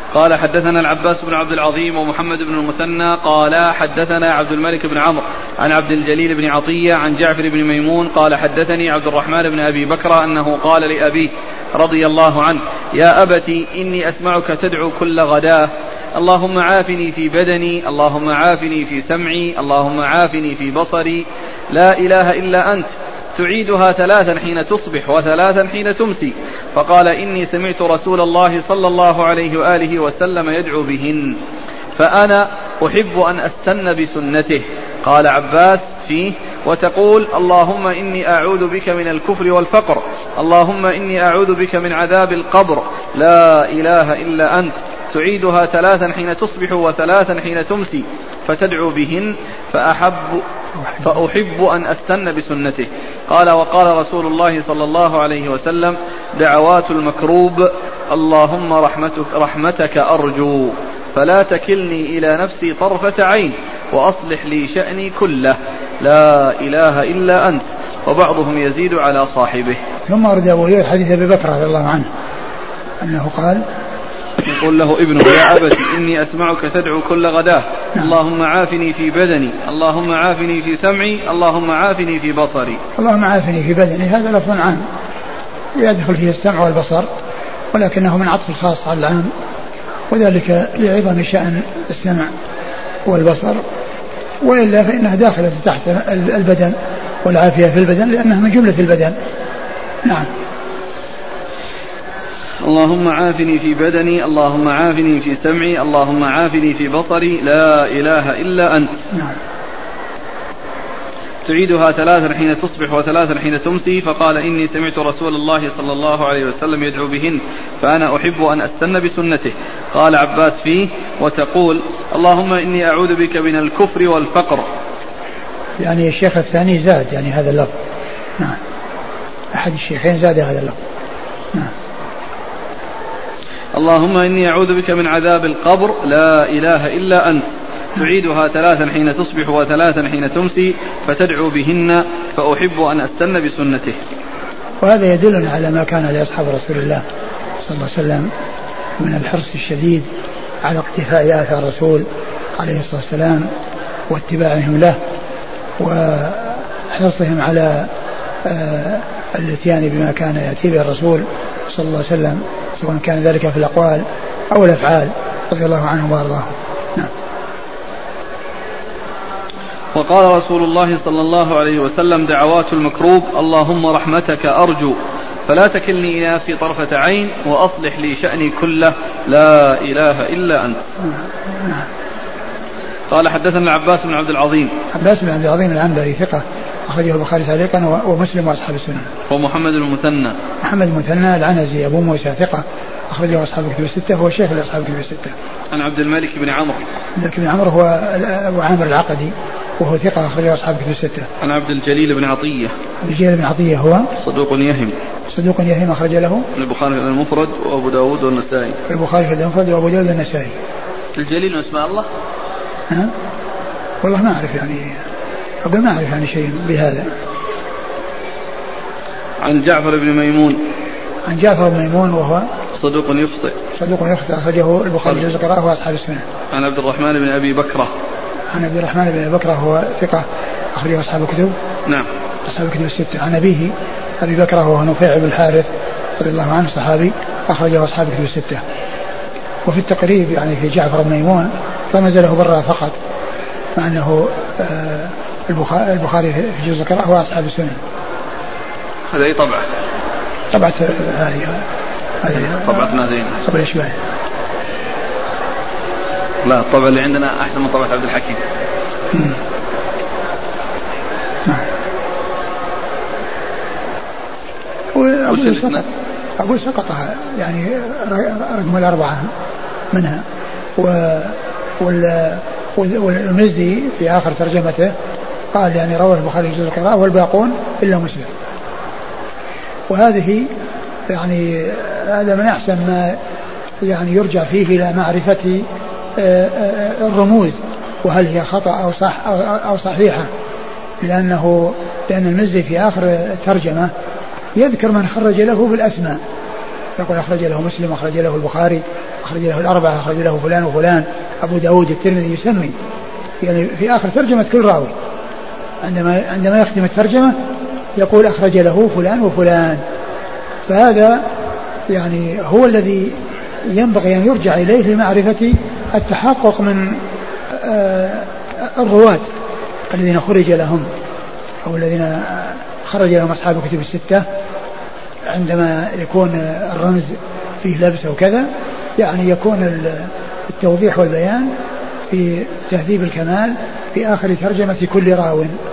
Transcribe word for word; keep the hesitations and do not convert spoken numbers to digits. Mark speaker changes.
Speaker 1: قال حدثنا العباس بن عبد العظيم ومحمد بن المثنى قال حدثنا عبد الملك بن عمرو عن عبد الجليل بن عطية عن جعفر بن ميمون قال حدثني عبد الرحمن بن أبي بكر أنه قال لأبيه رضي الله عنه يا أبت إني أسمعك تدعو كل غداة اللهم عافني في بدني اللهم عافني في سمعي اللهم عافني في بصري لا إله إلا أنت تعيدها ثلاثا حين تصبح وثلاثا حين تمسي فقال إني سمعت رسول الله صلى الله عليه وآله وسلم يدعو بهن فأنا أحب أن أستن بسنته. قال عباس فيه وتقول اللهم إني أعوذ بك من الكفر والفقر اللهم إني أعوذ بك من عذاب القبر لا إله إلا أنت تعيدها ثلاثا حين تصبح وثلاثا حين تمسي فتدعو بهن فأحب فأحب أن أستن بسنته. قال وقال رسول الله صلى الله عليه وسلم دعوات المكروب اللهم رحمتك, رحمتك أرجو فلا تكلني إلى نفسي طرفة عين وأصلح لي شأني كله لا إله إلا أنت. وبعضهم يزيد على صاحبه.
Speaker 2: ثم أرد أبو هريرة حديث أبي بكر رضي الله عنه أنه قال
Speaker 1: يقول له ابنه يا أبت إني أسمعك تدعو كل غداة اللهم عافني في بدني اللهم عافني في سمعي اللهم عافني في بصري.
Speaker 2: اللهم عافني في بدني هذا لفظ عام يدخل فيه السمع والبصر ولكنه من عطف الخاص على العام وذلك لعظم شأن السمع والبصر وإلا فإنها داخلة تحت البدن والعافية في البدن لأنها من جملة البدن. نعم.
Speaker 1: اللهم عافني في بدني اللهم عافني في سمعي اللهم عافني في بصري لا إله إلا أنت.
Speaker 2: نعم.
Speaker 1: تعيدها ثلاثا حين تصبح وثلاثا حين تمسي فقال إني سمعت رسول الله صلى الله عليه وسلم يدعو بهن فأنا أحب أن أستن بسنته. قال عباس فيه وتقول اللهم إني أعوذ بك من الكفر والفقر.
Speaker 2: يعني الشيخ الثاني زاد يعني هذا اللفظ. نعم. أحد الشيخين زاد هذا اللفظ. نعم.
Speaker 1: اللهم إني أعوذ بك من عذاب القبر لا إله إلا أنت تعيدها ثلاثا حين تصبح وثلاثا حين تمسي فتدعو بهن فأحب أن أستن بسنته.
Speaker 2: وهذا يدلنا على ما كان لأصحاب رسول الله صلى الله عليه وسلم من الحرص الشديد على اقتفاء آثار الرسول عليه الصلاة والسلام واتباعهم له وحرصهم على الاتيان بما كان يأتي به الرسول صلى الله عليه وسلم سواء كان ذلك في الأقوال أو الأفعال رضي الله عنه وارضاه. نعم.
Speaker 1: وقال رسول الله صلى الله عليه وسلم دعوات المكروب اللهم رحمتك أرجو فلا تكلني إلى نفسي طرفة عين وأصلح لي شأني كله لا إله إلا أنت.
Speaker 2: نعم.
Speaker 1: قال حدثنا العباس بن عبد العظيم.
Speaker 2: عباس بن عبد العظيم العنبري ثقة أخرجه البخاري تعليقا ومسلم وأصحاب السنن.
Speaker 1: ومحمد المثنى.
Speaker 2: محمد المثنى العنزي أبو موسى ثقة أخرجه أصحاب الكتب الستة هو شيخ لأصحاب الكتب الستة.
Speaker 1: عن عبد الملك بن عمرو.
Speaker 2: عبد الملك بن عمرو هو أبو عامر العقدي وهو ثقة أخرجه أصحاب الكتب الستة.
Speaker 1: عن عبد الجليل بن عطية.
Speaker 2: عبد الجليل بن عطية هو
Speaker 1: صدوق يهم.
Speaker 2: صدوق يهم أخرج له
Speaker 1: البخاري في المفرد وأبو داود والنسائي.
Speaker 2: البخاري في المفرد وأبو داود والنسائي.
Speaker 1: الجليل من اسماء الله؟
Speaker 2: ها؟ والله ما أعرف يعني أقول ما أعرف يعني شيء بهذا.
Speaker 1: عن جعفر بن ميمون.
Speaker 2: عن جعفر بن ميمون وهو
Speaker 1: صدوق يخطئ.
Speaker 2: صدوق يخطئ أخرجه البخاري جزء قراءة وأصحاب السنة.
Speaker 1: عن عبد الرحمن بن أبي بكرة.
Speaker 2: عن عبد الرحمن بن أبي بكرة هو ثقة أخرجه أصحاب الكتب.
Speaker 1: نعم.
Speaker 2: أصحاب الكتب الستة. عن أبيه أبي بكرة وهو نفيع بن الحارث رضي الله عنه صحابي أخرجه أصحاب الكتب الستة. وفي التقريب يعني في جعفر بن ميمون رمز له برا فقط مع أنه آه البخاري في جزء قراءة وأصحاب السنة.
Speaker 1: هذا أي طبعة؟
Speaker 2: طبعة هذه
Speaker 1: هذه طبعة ماذين؟
Speaker 2: طبعة إشباه.
Speaker 1: لا الطبعة اللي عندنا أحسن من طبعة عبد الحكيم.
Speaker 2: أقول سقط أقول سقطها يعني رقم الأربعة منها وال والمزدي في آخر ترجمته قال يعني رواه البخاري جزء القراءة والباقون إلا مسلم. وهذه يعني هذا من أحسن ما يعني يرجع فيه إلى معرفة الرموز وهل هي خطأ أو صح أو صحيحة لأنه لأن المزدي في آخر الترجمة يذكر من خرج له بالأسماء يقول أخرج له مسلم أخرج له البخاري أخرج له الأربعة، أخرج له فلان وفلان، أبو داود الترمذي يسمي يعني في آخر ترجمة كل راوي عندما عندما يختم الترجمة يقول أخرج له فلان وفلان. فهذا يعني هو الذي ينبغي أن يرجع إليه لمعرفة التحقق من الرواة الذين خرج لهم أو الذين خرج لهم أصحاب الكتب الستة. عندما يكون الرمز فيه لبس أو كذا يعني يكون التوضيح والبيان في تهذيب الكمال في آخر ترجمة كل راو